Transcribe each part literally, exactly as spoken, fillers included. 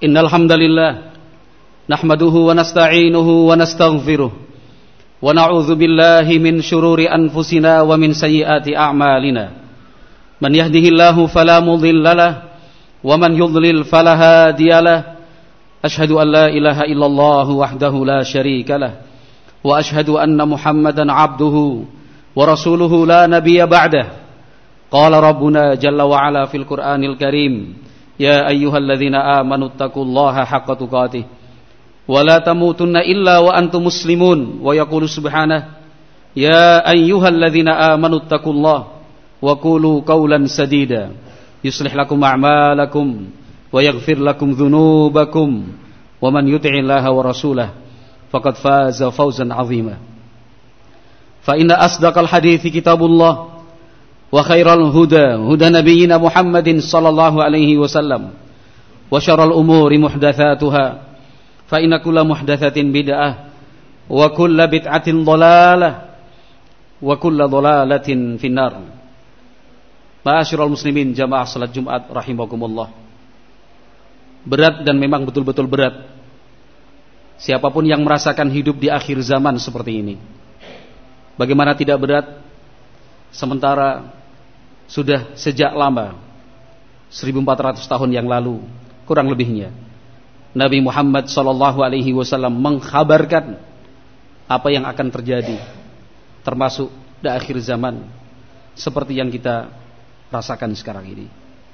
Innal hamdalillah nahmaduhu wa nasta'inuhu wa nastaghfiruh wa na'udzu billahi min shururi anfusina wa min sayyiati a'malina. Man yahdihillahu fala mudilla lahu wa man yudlil fala hadiya lahu. Ashhadu an la ilaha illallah wahdahu la syarika lahu wa ashhadu anna Muhammadan 'abduhu wa rasuluhu la nabiyya ba'dahu. Qala rabbuna jalla wa ala fil Qur'anil Karim, ya ayyuhalladzina amanu taqullaha haqqa tuqatih wa la tamutunna illa wa antum muslimun. Wa yaqulu subhanahu, ya ayyuhalladzina amanu taqullaha wa qulu qawlan sadida yuslih lakum a'malakum wa yaghfir lakum dhunubakum wa man yuti'illaha wa rasulahu faqad faza fawzan 'azima. Fa inna asdaqal hadithi kitabullah wa khairal huda huda nabiyyina Muhammadin sallallahu alaihi wasallam wa syarrul umuri muhdatsatuha fa inna kulla muhdatsatin bid'ah wa kulla bid'atin dhalalah wa kulla dhalalatin finnar. Ma'asyiral muslimin jamaah salat Jumat rahimakumullah. Berat dan memang betul-betul berat siapapun yang merasakan hidup di akhir zaman seperti ini. Bagaimana tidak berat sementara sudah sejak lama, seribu empat ratus tahun yang lalu kurang lebihnya, Nabi Muhammad sallallahu alaihi wasallam mengkhabarkan apa yang akan terjadi termasuk di akhir zaman seperti yang kita rasakan sekarang ini.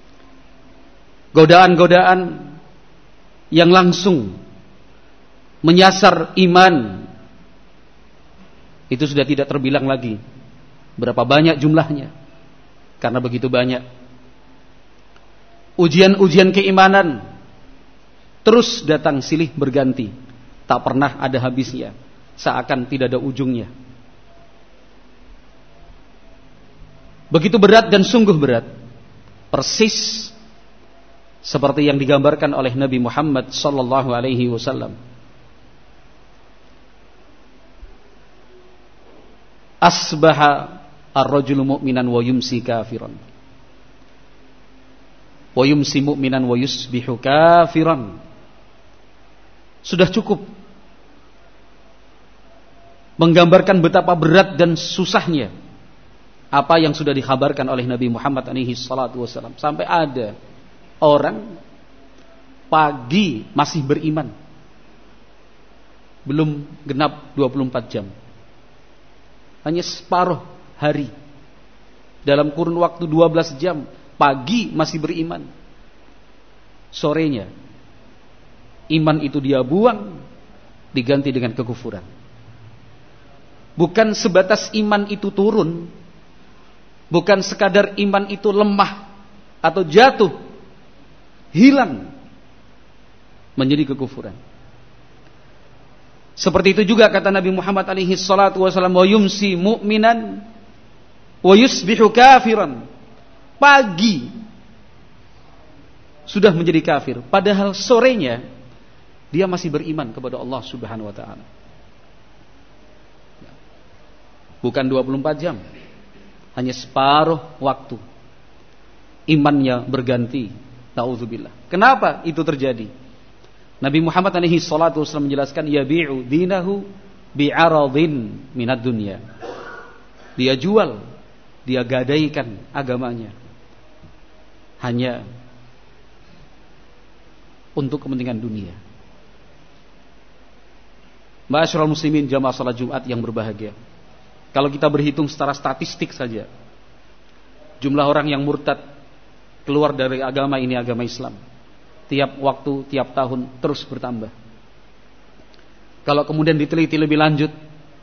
Godaan-godaan yang langsung menyasar iman itu sudah tidak terbilang lagi berapa banyak jumlahnya. Karena begitu banyak ujian-ujian keimanan terus datang silih berganti, tak pernah ada habisnya, seakan tidak ada ujungnya. Begitu berat dan sungguh berat, persis seperti yang digambarkan oleh Nabi Muhammad sallallahu alaihi wasallam. Asbaha ar-rajulu mu'minan wa yumsi kafiran wa yumsi mu'minan wa yusbihu kafiran. Sudah cukup menggambarkan betapa berat dan susahnya apa yang sudah dikhabarkan oleh Nabi Muhammad alaihi salatu wasallam. Sampai ada orang pagi masih beriman, belum genap dua puluh empat jam, hanya separuh hari, dalam kurun waktu dua belas jam, pagi masih beriman, sorenya iman itu dia buang, diganti dengan kekufuran. Bukan sebatas iman itu turun, bukan sekadar iman itu lemah atau jatuh, hilang menjadi kekufuran. Seperti itu juga kata Nabi Muhammad alaihi salatu wasallam, wa yumsi mu'minan wa yusbihu kafiran. Pagi sudah menjadi kafir, padahal sorenya dia masih beriman kepada Allah Subhanahu wa taala. Bukan dua puluh empat jam, hanya separuh waktu imannya berganti. Ta'udzubillah. Kenapa itu terjadi? Nabi Muhammad alaihi salatu wasallam menjelaskan, yabi'u dinahu bi'aradin minad dunya. Dia jual, dia gadaikan agamanya hanya untuk kepentingan dunia. Ma'asyiral muslimin jamaah salat Jumat yang berbahagia, kalau kita berhitung secara statistik saja, jumlah orang yang murtad keluar dari agama ini, agama Islam, tiap waktu, tiap tahun terus bertambah. Kalau kemudian diteliti lebih lanjut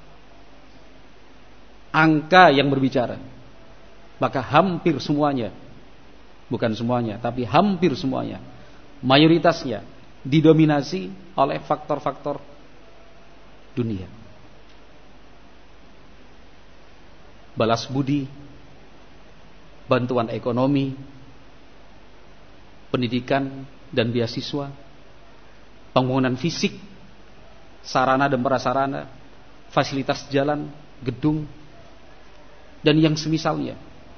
angka yang berbicara, maka hampir semuanya, bukan semuanya, tapi hampir semuanya, mayoritasnya didominasi oleh faktor-faktor dunia. Balas budi, bantuan ekonomi, pendidikan dan beasiswa, pembangunan fisik, sarana dan prasarana, fasilitas jalan, gedung, dan yang semisalnya.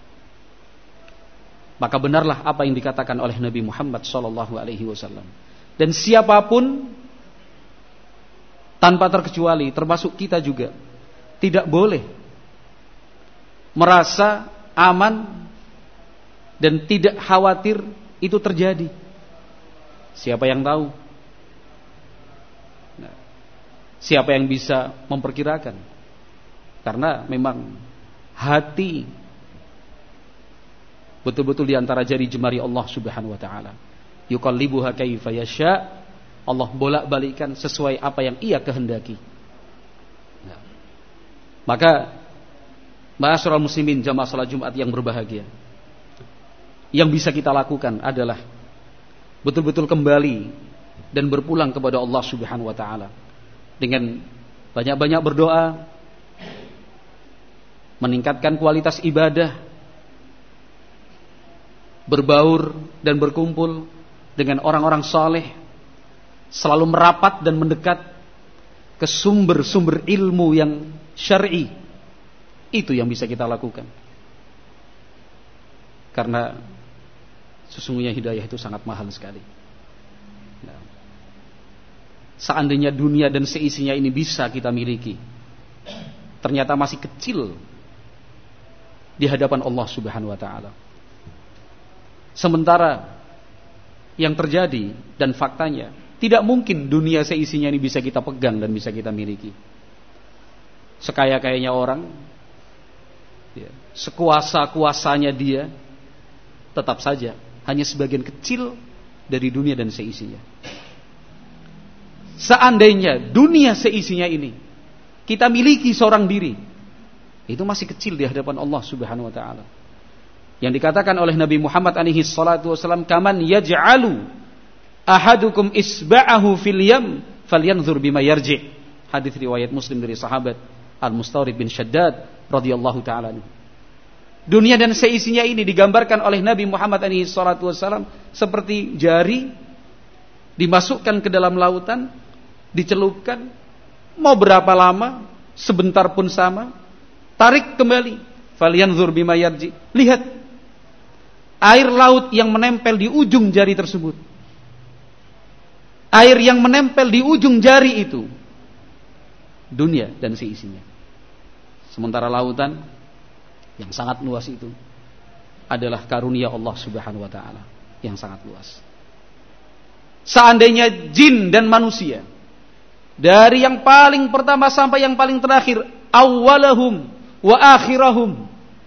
Maka benarlah apa yang dikatakan oleh Nabi Muhammad sallallahu alaihi wasallam, Dan siapapun tanpa terkecuali, termasuk kita juga, tidak boleh merasa aman dan tidak khawatir itu terjadi. Siapa yang tahu? Nah, siapa yang bisa memperkirakan? Karena memang hati betul-betul di antara jari jemari Allah Subhanahu wa taala. Yuqallibuha kaifa yasha. Allah bolak-balikkan sesuai apa yang Ia kehendaki. Nah, maka ma'asyiral muslimin jamaah salat Jumat yang berbahagia, yang bisa kita lakukan adalah betul-betul kembali dan berpulang kepada Allah Subhanahu wa taala dengan banyak-banyak berdoa, meningkatkan kualitas ibadah, berbaur dan berkumpul dengan orang-orang saleh, selalu merapat dan mendekat ke sumber-sumber ilmu yang syar'i. Itu yang bisa kita lakukan. Karena sesungguhnya hidayah itu sangat mahal sekali. Nah, seandainya dunia dan seisinya ini bisa kita miliki, ternyata masih kecil di hadapan Allah Subhanahu wa taala. Sementara yang terjadi dan faktanya, tidak mungkin dunia seisinya ini bisa kita pegang dan bisa kita miliki. Sekaya-kayanya orang, ya, sekuasa-kuasanya dia, tetap saja hanya sebagian kecil dari dunia dan seisinya. Seandainya dunia seisinya ini kita miliki seorang diri, itu masih kecil di hadapan Allah Subhanahu wa taala. Yang dikatakan oleh Nabi Muhammad alaihi salatu wasallam, kaman yaj'alu ahadukum isba'ahu fil yam falyanzur bima yarji'. Hadis riwayat Muslim dari sahabat Al-Mustawrid bin Shaddad radhiyallahu taala anhu. Dunia dan seisinya ini digambarkan oleh Nabi Muhammad alaihi salatu wasallam seperti jari dimasukkan ke dalam lautan, dicelupkan, mau berapa lama, sebentar pun sama, tarik kembali, falyanzur bima yarji'. Lihat air laut yang menempel di ujung jari tersebut. Air yang menempel di ujung jari itu dunia dan seisinya. Sementara lautan yang sangat luas itu adalah karunia Allah Subhanahu wa taala yang sangat luas. Seandainya jin dan manusia, dari yang paling pertama sampai yang paling terakhir, awwalahum wa akhirahum,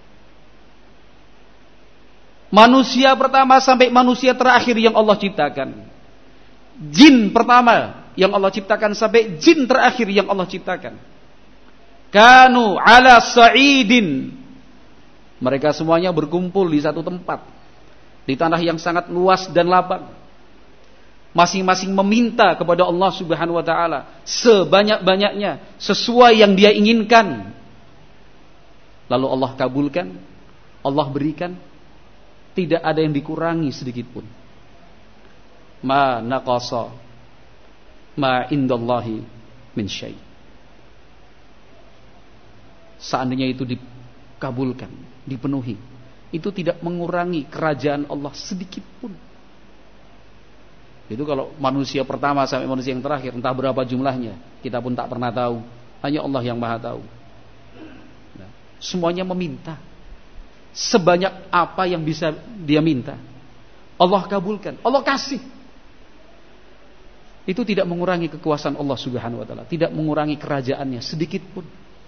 manusia pertama sampai manusia terakhir yang Allah ciptakan, jin pertama yang Allah ciptakan sampai jin terakhir yang Allah ciptakan, kanu ala sa'idin, mereka semuanya berkumpul di satu tempat, di tanah yang sangat luas dan lapang, masing-masing meminta kepada Allah Subhanahu wa taala sebanyak-banyaknya sesuai yang dia inginkan. Lalu Allah kabulkan, Allah berikan, tidak ada yang dikurangi sedikit pun. Ma naqasa ma indallahi min syai'. Seandainya itu dikabulkan, dipenuhi, itu tidak mengurangi kerajaan Allah sedikit pun. Itu kalau manusia pertama sampai manusia yang terakhir, entah berapa jumlahnya, kita pun tak pernah tahu. Hanya Allah yang Maha tahu. Nah, semuanya meminta sebanyak apa yang bisa dia minta, Allah kabulkan, Allah kasih. Itu tidak mengurangi kekuasaan Allah Subhanahu wa taala, tidak mengurangi kerajaannya sedikit pun.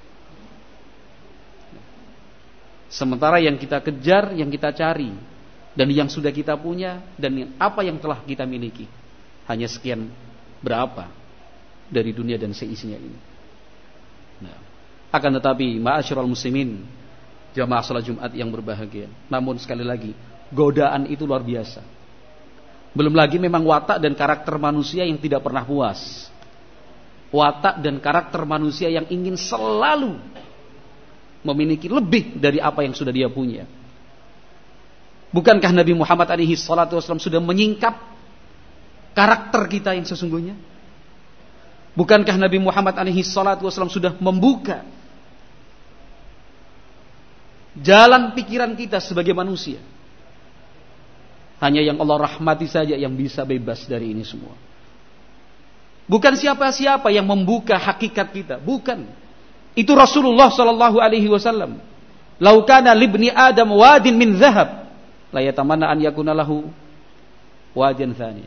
Sementara yang kita kejar, yang kita cari, dan yang sudah kita punya, dan yang apa yang telah kita miliki, hanya sekian berapa dari dunia dan seisinya ini. Nah, akan tetapi ma'asyiral muslimin, jamaah salat Jumat yang berbahagia, namun sekali lagi godaan itu luar biasa. Belum lagi memang watak dan karakter manusia yang tidak pernah puas, watak dan karakter manusia yang ingin selalu memiliki lebih dari apa yang sudah dia punya. Bukankah Nabi Muhammad alaihi salatu wasallam sudah menyingkap karakter kita yang sesungguhnya? Bukankah Nabi Muhammad alaihi salatu wasallam sudah membuka jalan pikiran kita sebagai manusia? Hanya yang Allah rahmati saja yang bisa bebas dari ini semua. Bukan siapa-siapa yang membuka hakikat kita, bukan. Itu Rasulullah sallallahu alaihi wasallam. Lau kana libni Adam wadin min dhahab, la yatamanna an yakuna lahu wadin tsani.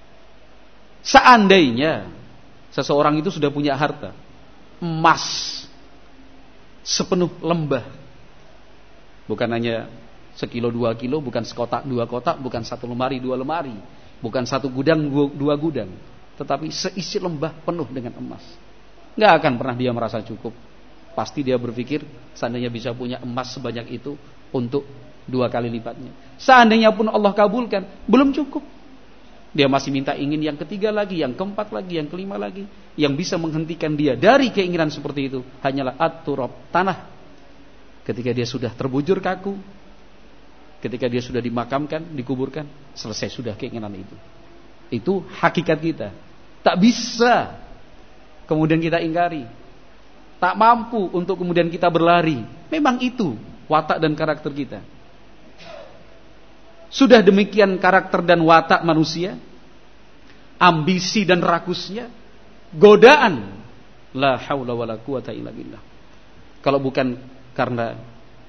Seandainya seseorang itu sudah punya harta emas sepenuh lembah, bukan hanya sekilo dua kilo, bukan sekotak dua kotak, bukan satu lemari dua lemari, bukan satu gudang dua, dua gudang, tetapi seisi lembah penuh dengan emas, nggak akan pernah dia merasa cukup. Pasti dia berpikir seandainya bisa punya emas sebanyak itu untuk dua kali lipatnya. Seandainya pun Allah kabulkan, belum cukup. Dia masih minta ingin yang ketiga lagi, yang keempat lagi, yang kelima lagi. Yang bisa menghentikan dia dari keinginan seperti itu hanyalah at-turab, tanah. Ketika dia sudah terbujur kaku, ketika dia sudah dimakamkan, dikuburkan, selesai sudah keinginan itu. Itu hakikat kita. Tak bisa kemudian kita ingkari. Tak mampu untuk kemudian kita berlari. Memang itu watak dan karakter kita. Sudah demikian karakter dan watak manusia, ambisi dan rakusnya, godaan, la haula wala quwata illa billah. Kalau bukan karena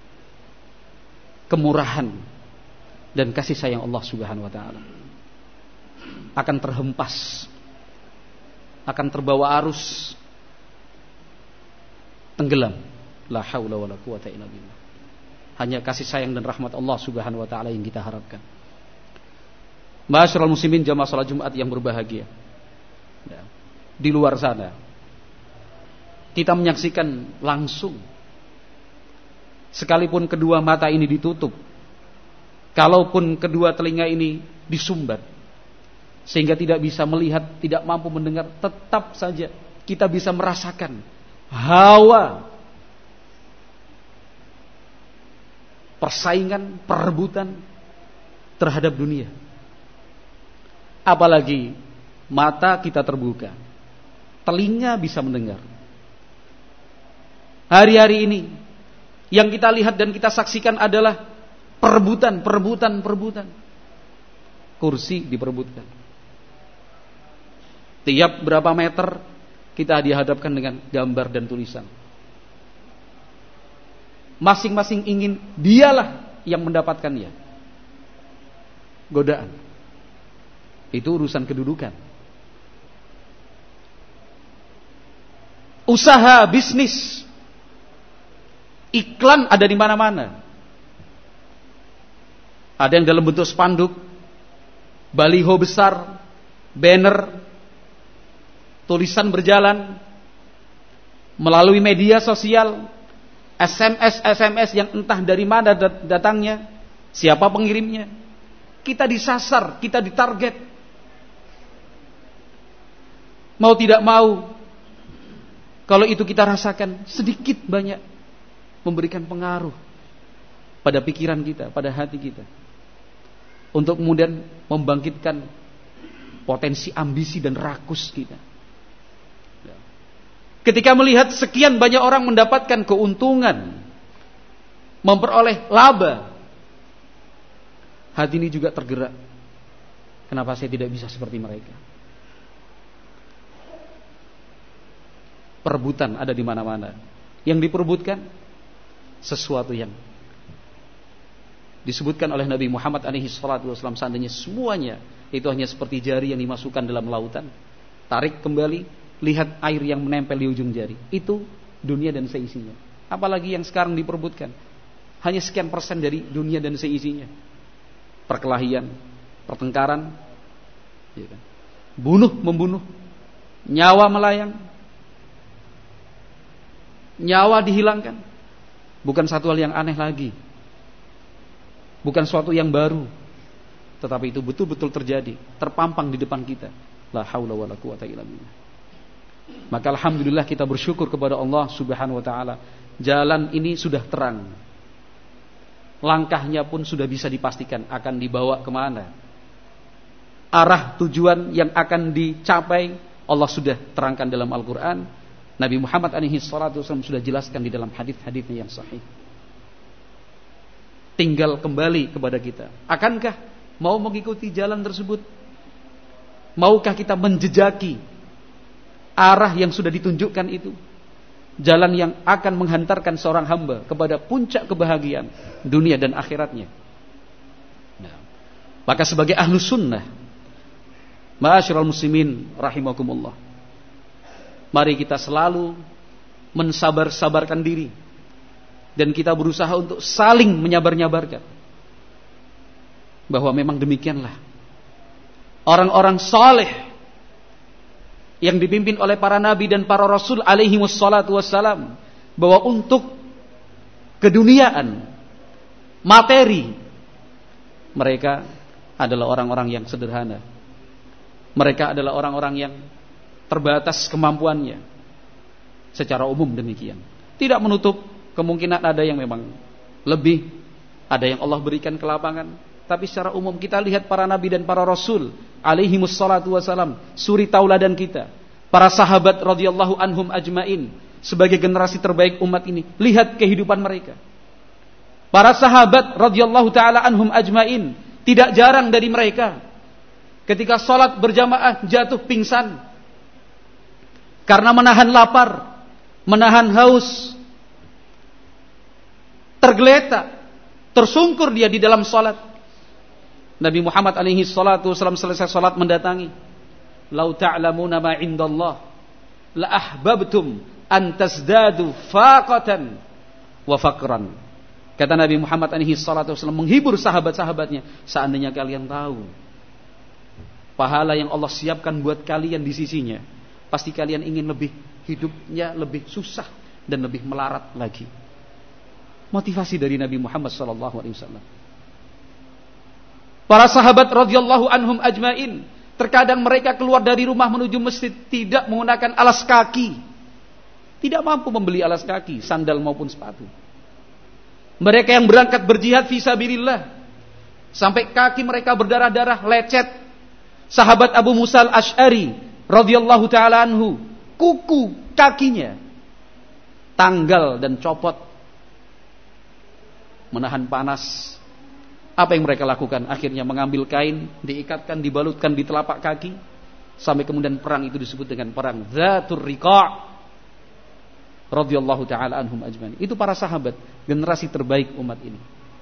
kemurahan dan kasih sayang Allah Subhanahu wa taala, akan terhempas, akan terbawa arus, tenggelam. La haula wala quwata illa billah. Hanya kasih sayang dan rahmat Allah Subhanahu wa taala yang kita harapkan. Ma'asyiral muslimin jamaah salat Jumat yang berbahagia. Ya. Di luar sana kita menyaksikan langsung, sekalipun kedua mata ini ditutup, kalaupun kedua telinga ini disumbat sehingga tidak bisa melihat, tidak mampu mendengar, tetap saja kita bisa merasakan hawa, persaingan, perebutan terhadap dunia. Apalagi mata kita terbuka, telinga bisa mendengar. Hari-hari ini yang kita lihat dan kita saksikan adalah perebutan, perebutan, perebutan. Kursi diperebutkan. Tiap berapa meter kita dihadapkan dengan gambar dan tulisan. Masing-masing ingin dialah yang mendapatkannya. Godaan. Itu urusan kedudukan. Usaha, bisnis, iklan ada di mana-mana. Ada yang dalam bentuk spanduk, baliho besar, banner, tulisan berjalan melalui media sosial, S M S S M S yang entah dari mana datangnya, siapa pengirimnya. Kita disasar, kita ditarget. Mau tidak mau, kalau itu kita rasakan, sedikit banyak memberikan pengaruh pada pikiran kita, pada hati kita, untuk kemudian membangkitkan potensi ambisi dan rakus kita. Ketika melihat sekian banyak orang mendapatkan keuntungan, memperoleh laba, hati ini juga tergerak. Kenapa saya tidak bisa seperti mereka? Perebutan ada di mana-mana. Yang diperebutkan sesuatu yang disebutkan oleh Nabi Muhammad alaihi salatu wasallam, seandainya semuanya itu hanya seperti jari yang dimasukkan dalam lautan, tarik kembali, lihat air yang menempel di ujung jari. Itu dunia dan seisinya. Apalagi yang sekarang diperebutkan, hanya sekian persen dari dunia dan seisinya. Perkelahian, pertengkaran, ya kan? Bunuh membunuh, nyawa melayang, nyawa dihilangkan. Bukan satu hal yang aneh lagi, bukan suatu yang baru, tetapi itu betul-betul terjadi, terpampang di depan kita. La haula wala quwata illa billah. Maka alhamdulillah kita bersyukur kepada Allah Subhanahu wa taala. Jalan ini sudah terang. Langkahnya pun sudah bisa dipastikan akan dibawa kemana. Arah tujuan yang akan dicapai Allah sudah terangkan dalam Al-Quran. Nabi Muhammad alaihi salatu wasallam sudah jelaskan di dalam hadis-hadisnya yang sahih. Tinggal kembali kepada kita. Akankah mau mengikuti jalan tersebut? Maukah kita menjejaki arah yang sudah ditunjukkan itu, jalan yang akan menghantarkan seorang hamba kepada puncak kebahagiaan dunia dan akhiratnya. Nah, maka sebagai ahlus sunnah, ma'asyiral muslimin rahimakumullah, mari kita selalu mensabar-sabarkan diri dan kita berusaha untuk saling menyabar-nyabarkan bahwa memang demikianlah orang-orang saleh yang dipimpin oleh para nabi dan para rasul alaihi wassalatu wassalam, bahwa untuk keduniaan, materi, mereka adalah orang-orang yang sederhana. Mereka adalah orang-orang yang terbatas kemampuannya. Secara umum demikian. Tidak menutup kemungkinan ada yang memang lebih, ada yang Allah berikan kelapangan. Tapi secara umum kita lihat para nabi dan para rasul alaihi wassalatu wassalam, suri tauladan kita, para sahabat radhiyallahu anhum ajmain, sebagai generasi terbaik umat ini. Lihat kehidupan mereka. Para sahabat radhiyallahu taala anhum ajmain, tidak jarang dari mereka ketika salat berjamaah jatuh pingsan karena menahan lapar, menahan haus, tergeletak, tersungkur dia di dalam salat. Nabi Muhammad alaihi salatu wasallam selesai salat mendatangi, "Lau ta'lamuna ma 'indallah la ahbabtum an tazdadu faqatan wa faqran." Kata Nabi Muhammad alaihi salatu wasallam menghibur sahabat-sahabatnya, seandainya kalian tahu pahala yang Allah siapkan buat kalian di sisinya, pasti kalian ingin lebih, hidupnya lebih susah dan lebih melarat lagi. Motivasi dari Nabi Muhammad sallallahu alaihi wasallam. Para sahabat radhiyallahu anhum ajmain, terkadang mereka keluar dari rumah menuju masjid tidak menggunakan alas kaki. Tidak mampu membeli alas kaki, sandal maupun sepatu. Mereka yang berangkat berjihad fi sabilillah, sampai kaki mereka berdarah-darah, lecet. Sahabat Abu Musa al-Asy'ari radhiyallahu taala anhu, kuku kakinya tanggal dan copot menahan panas. Apa yang mereka lakukan? Akhirnya mengambil kain, diikatkan, dibalutkan di telapak kaki, sampai kemudian perang itu disebut dengan perang Dzatur Riqa' radhiyallahu taala anhum ajmain. Itu para sahabat, generasi terbaik umat ini.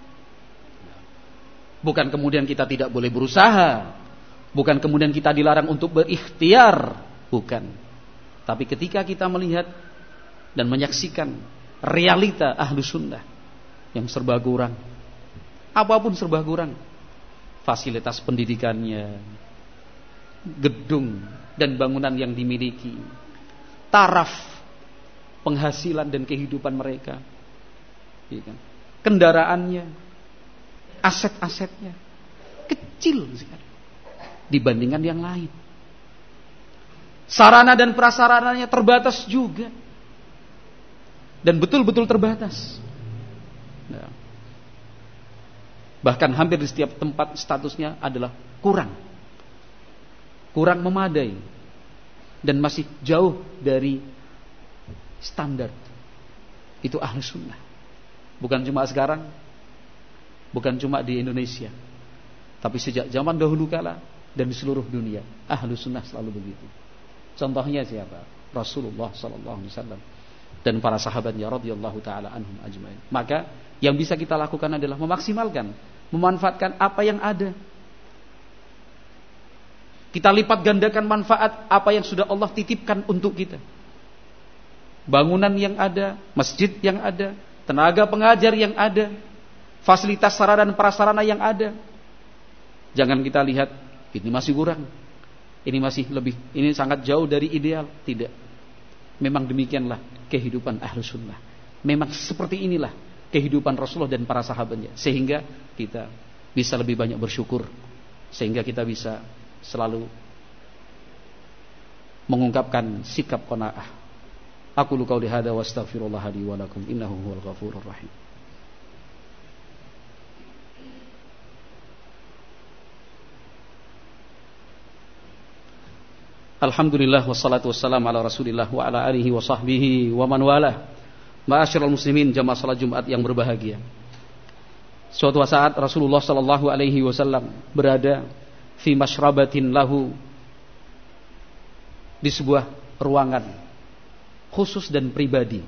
Bukan kemudian kita tidak boleh berusaha, bukan kemudian kita dilarang untuk berikhtiar, bukan. Tapi ketika kita melihat dan menyaksikan realita ahlu sunnah yang serba kurang, apapun serba kurang, fasilitas pendidikannya, gedung dan bangunan yang dimiliki, taraf penghasilan dan kehidupan mereka, kendaraannya, aset-asetnya kecil sekali dibandingkan yang lain. Sarana dan prasarananya terbatas juga, dan betul-betul terbatas. Nah, bahkan hampir di setiap tempat statusnya adalah kurang, kurang memadai, dan masih jauh dari standar. Itu ahlu sunnah. Bukan cuma sekarang, bukan cuma di Indonesia, tapi sejak zaman dahulu kala dan di seluruh dunia, ahlu sunnah selalu begitu. Contohnya siapa? Rasulullah sallallahu alaihi wasallam dan para sahabatnya radhiyallahu taala anhum ajmain. Maka yang bisa kita lakukan adalah memaksimalkan, memanfaatkan apa yang ada. Kita lipat gandakan manfaat apa yang sudah Allah titipkan untuk kita. Bangunan yang ada, masjid yang ada, tenaga pengajar yang ada, fasilitas sarana dan prasarana yang ada. Jangan kita lihat ini masih kurang, ini masih lebih, ini sangat jauh dari ideal. Tidak. Memang demikianlah kehidupan ahlus sunnah. Memang seperti inilah kehidupan Rasulullah dan para sahabatnya, sehingga kita bisa lebih banyak bersyukur, sehingga kita bisa selalu mengungkapkan sikap qanaah. Aqulu qouli hadza wa astaghfirullah li wa lakum innahu huwal ghafurur rahim. Alhamdulillah wassalatu wassalamu ala Rasulillah wa ala alihi wa sahbihi wa man walah. Ma'asyiral muslimin, jamaah salat Jumat yang berbahagia. Suatu saat Rasulullah sallallahu alaihi wasallam berada fi masyrabatin lahu, di sebuah ruangan khusus dan pribadi.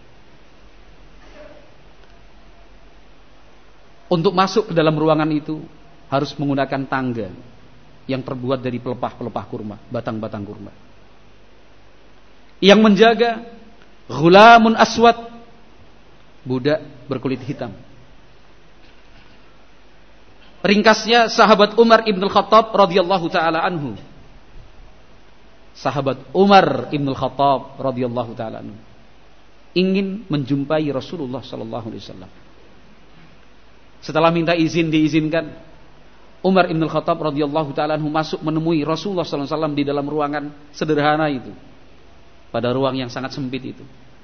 Untuk masuk ke dalam ruangan itu harus menggunakan tangga yang terbuat dari pelepah-pelepah kurma, batang-batang kurma. Yang menjaga ghulamun aswad, budak berkulit hitam. Ringkasnya, sahabat Umar ibn Khattab radhiyallahu taala anhu. Sahabat Umar ibn Khattab radhiyallahu taala anhu ingin menjumpai Rasulullah sallallahu alaihi wasallam. Setelah minta izin, diizinkan. Umar ibn Khattab radhiyallahu taala anhu masuk menemui Rasulullah sallallahu alaihi wasallam di dalam ruangan sederhana itu, pada ruang yang sangat sempit itu.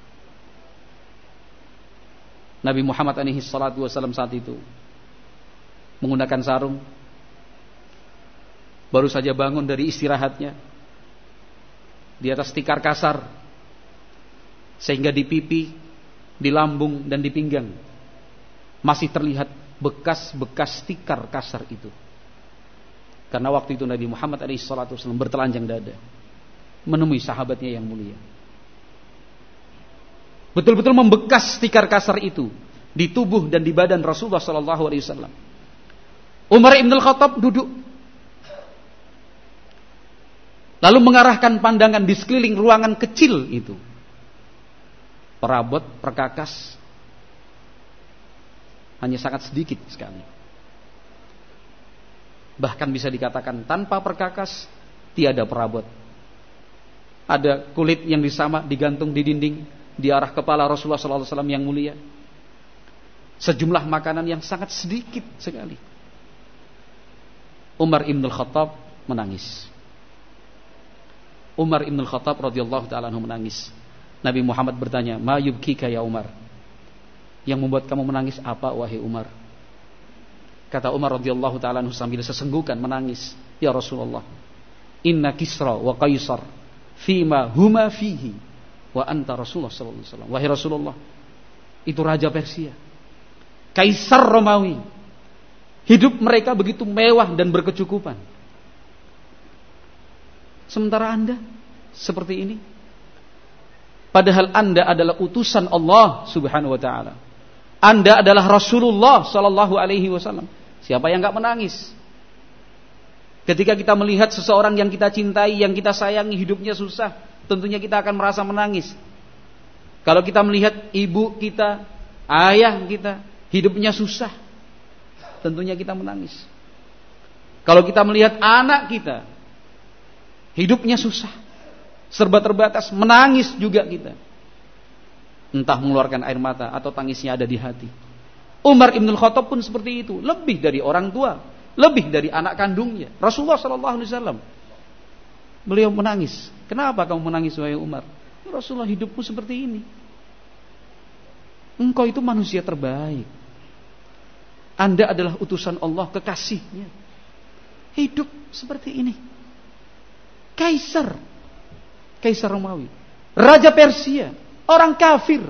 Nabi Muhammad alaihi salatu wasallam saat itu menggunakan sarung, baru saja bangun dari istirahatnya. Di atas tikar kasar, sehingga di pipi, di lambung dan di pinggang masih terlihat bekas-bekas tikar kasar itu. Karena waktu itu Nabi Muhammad alaihi salatu wasallam bertelanjang dada menemui sahabatnya yang mulia. Betul-betul membekas tikar kasar itu di tubuh dan di badan Rasulullah sallallahu alaihi wasallam. Umar ibn Khattab duduk, lalu mengarahkan pandangan di sekeliling ruangan kecil itu. Perabot, perkakas hanya sangat sedikit sekali. Bahkan bisa dikatakan tanpa perkakas tiada perabot. Ada kulit yang disama digantung di dinding di arah kepala Rasulullah sallallahu alaihi wasallam yang mulia. Sejumlah makanan yang sangat sedikit sekali. Umar ibn Khattab menangis. Umar ibn Khattab radhiyallahu taala anhu menangis. Nabi Muhammad bertanya, "Ma yubkika ya Umar?" Yang membuat kamu menangis apa wahai Umar? Kata Umar radhiyallahu taala anhu sambil sesenggukan menangis, "Ya Rasulullah, inna Kisra wa Qaisar fima huma fihi wa anta Rasulullah sallallahu alaihi wasallam." Wahai Rasulullah, itu raja Persia, Kaisar Romawi, hidup mereka begitu mewah dan berkecukupan. Sementara Anda seperti ini. Padahal Anda adalah utusan Allah Subhanahu wa taala. Anda adalah Rasulullah sallallahu alaihi wasallam. Siapa yang enggak menangis? Ketika kita melihat seseorang yang kita cintai, yang kita sayangi hidupnya susah, tentunya kita akan merasa menangis. Kalau kita melihat ibu kita, ayah kita hidupnya susah, tentunya kita menangis. Kalau kita melihat anak kita hidupnya susah, serba terbatas, menangis juga kita. Entah mengeluarkan air mata atau tangisnya ada di hati. Umar ibn Khattab pun seperti itu. Lebih dari orang tua, lebih dari anak kandungnya, Rasulullah sallallahu alaihi wasallam. Beliau menangis. Kenapa kamu menangis wahai Umar? Rasulullah, hidupmu seperti ini. Engkau itu manusia terbaik. Anda adalah utusan Allah, kekasihnya. Hidup seperti ini. Kaisar Kaisar Romawi, Raja Persia, orang kafir,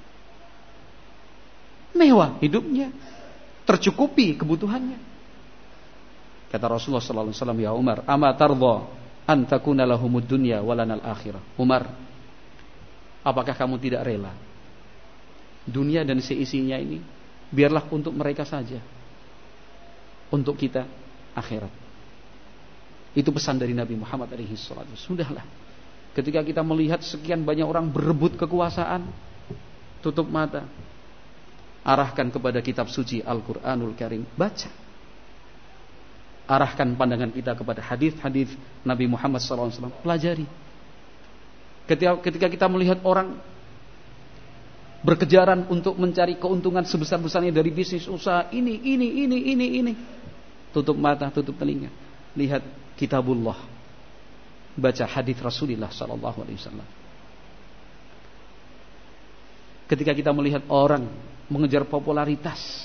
mewah hidupnya, tercukupi kebutuhannya. Kata Rasulullah sallallahu alaihi wasallam, "Ya Umar, ama tardha an takuna lahumud dunya wa lanal akhirah?" Umar, apakah kamu tidak rela dunia dan seisinya ini biarlah untuk mereka saja, untuk kita akhirat? Itu pesan dari Nabi Muhammad alaihi salatu. Sudahlah. Ketika kita melihat sekian banyak orang berebut kekuasaan, tutup mata. Arahkan kepada kitab suci Al-Qur'anul Karim, baca. Arahkan pandangan kita kepada hadis-hadis Nabi Muhammad sallallahu alaihi wasallam, pelajari. Ketika, ketika kita melihat orang berkejaran untuk mencari keuntungan sebesar-besarnya dari bisnis usaha ini, ini, ini, ini, ini, tutup mata, tutup telinga. Lihat kitabullah. Baca hadis Rasulullah sallallahu alaihi wasallam. Ketika kita melihat orang mengejar popularitas,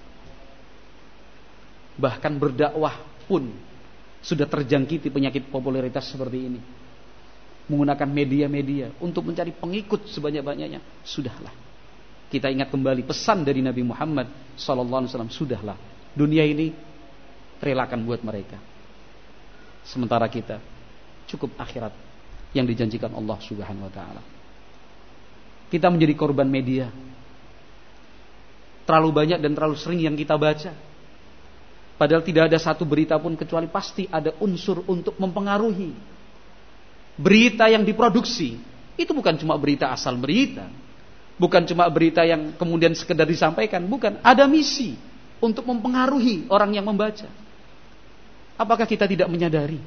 bahkan berdakwah pun sudah terjangkiti penyakit popularitas seperti ini, menggunakan media-media untuk mencari pengikut sebanyak-banyaknya, sudahlah. Kita ingat kembali pesan dari Nabi Muhammad sallallahu alaihi wasallam, sudahlah. Dunia ini relakan buat mereka. Sementara kita cukup akhirat. yang dijanjikan Allah Subhanahu wa taala. Kita menjadi korban media. Terlalu banyak dan terlalu sering yang kita baca. Padahal tidak ada satu berita pun kecuali pasti ada unsur untuk mempengaruhi. Berita yang diproduksi itu bukan cuma berita asal berita. Bukan cuma berita yang kemudian sekedar disampaikan, bukan, ada misi untuk mempengaruhi orang yang membaca. Apakah kita tidak menyadari?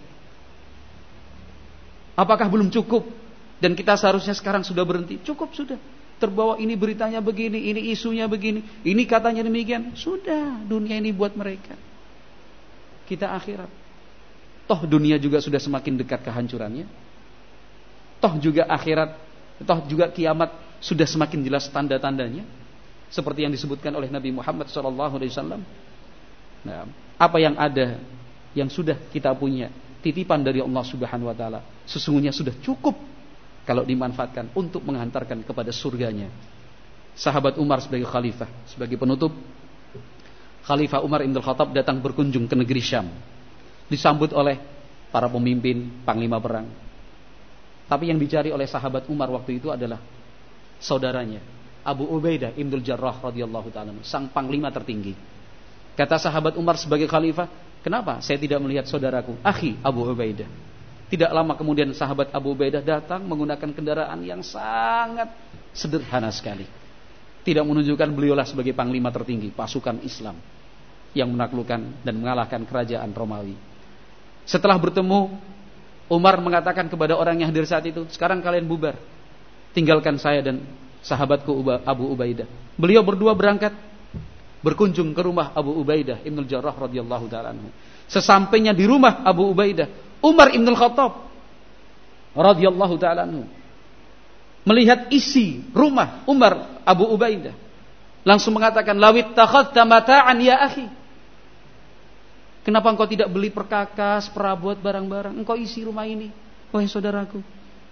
Apakah belum cukup? Dan kita seharusnya sekarang sudah berhenti. Cukup sudah. Terbawa ini beritanya begini, ini isunya begini, ini katanya demikian. Sudah, dunia ini buat mereka. Kita akhirat. Toh dunia juga sudah semakin dekat kehancurannya. Toh juga akhirat, toh juga kiamat sudah semakin jelas tanda-tandanya. Seperti yang disebutkan oleh Nabi Muhammad shallallahu alaihi wasallam. Nah, apa yang ada, yang sudah kita punya, titipan dari Allah Subhanahu wa taala, sesungguhnya sudah cukup kalau dimanfaatkan untuk menghantarkan kepada surganya. Sahabat Umar sebagai khalifah, sebagai penutup, Khalifah Umar Ibn Khattab datang berkunjung ke negeri Syam, disambut oleh para pemimpin, panglima perang. Tapi yang dicari oleh sahabat Umar waktu itu adalah saudaranya, Abu Ubaidah Ibn Jarrah radhiyallahu ta'ala, sang panglima tertinggi. Kata sahabat Umar sebagai khalifah, kenapa saya tidak melihat saudaraku, akhi Abu Ubaidah? Tidak lama kemudian sahabat Abu Ubaidah datang menggunakan kendaraan yang sangat sederhana sekali. Tidak menunjukkan beliaulah sebagai panglima tertinggi pasukan Islam yang menaklukkan dan mengalahkan kerajaan Romawi. Setelah bertemu, Umar mengatakan kepada orang yang hadir saat itu, sekarang kalian bubar, tinggalkan saya dan sahabatku Abu Ubaidah. Beliau berdua berangkat berkunjung ke rumah Abu Ubaidah Ibn Jarrah radhiyallahu ta'ala anhu. Sesampainya di rumah Abu Ubaidah, Umar Ibn Khattab radhiyallahu ta'ala anhu melihat isi rumah Umar Abu Ubaidah, langsung mengatakan, lawit takhadta mata'an ya akhi. Kenapa engkau tidak beli perkakas, perabot, barang-barang, engkau isi rumah ini, wahai saudaraku.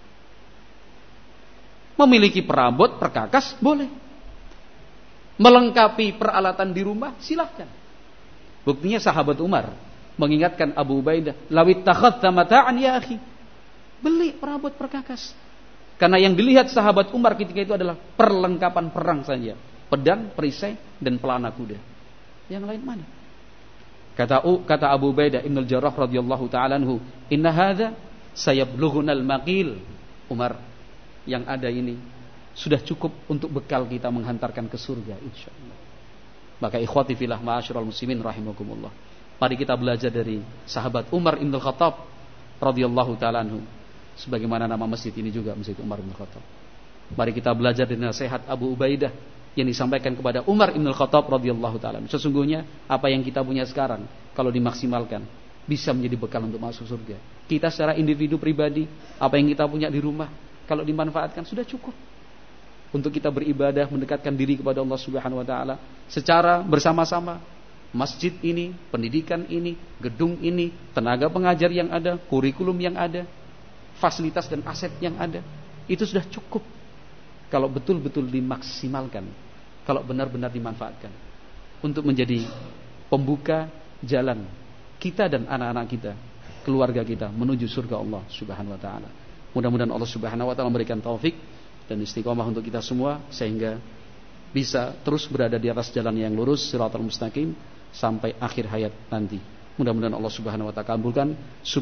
Memiliki perabot, perkakas, boleh. Melengkapi peralatan di rumah, silahkan. Buktinya sahabat Umar mengingatkan Abu Ubaidah, lawit takhadta mata'an ya akhi, beli perabot, perkakas. Karena yang dilihat sahabat Umar ketika itu adalah perlengkapan perang saja, pedang, perisai, dan pelana kuda. Yang lain mana? Kata kata Abu Ubaidah Ibn Jarrah radhiyallahu ta'ala anhu, inna hadza sayablughunal maqil. Umar, yang ada ini sudah cukup untuk bekal kita menghantarkan ke surga insyaallah. Maka ikhwati fillah ma'asyiral muslimin rahimakumullah, mari kita belajar dari sahabat Umar Ibn Khattab radhiyallahu ta'ala anhu. Sebagaimana nama masjid ini juga Masjid Umar Ibn Khattab. Mari kita belajar dari nasihat Abu Ubaidah yang disampaikan kepada Umar Ibn Khattab radhiyallahu ta'ala. Sesungguhnya apa yang kita punya sekarang, kalau dimaksimalkan, bisa menjadi bekal untuk masuk surga. Kita secara individu pribadi, apa yang kita punya di rumah, kalau dimanfaatkan sudah cukup untuk kita beribadah, mendekatkan diri kepada Allah Subhanahu wa ta'ala secara bersama-sama. Masjid ini, pendidikan ini, gedung ini, tenaga pengajar yang ada, kurikulum yang ada, fasilitas dan aset yang ada, itu sudah cukup kalau betul-betul dimaksimalkan, kalau benar-benar dimanfaatkan untuk menjadi pembuka jalan kita dan anak-anak kita, keluarga kita menuju surga Allah Subhanahu wa ta'ala. Mudah-mudahan Allah Subhanahu wa ta'ala memberikan taufik dan istiqomah untuk kita semua sehingga bisa terus berada di atas jalan yang lurus, shiratal mustaqim, sampai akhir hayat nanti. Mudah-mudahan Allah Subhanahu wa ta'ala kabulkan.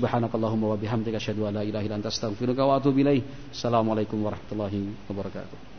Subhanakallahumma wa bihamdika asyhadu an la ilaha illa anta astaghfiruka wa atubu ilaik. Assalamualaikum warahmatullahi wabarakatuh.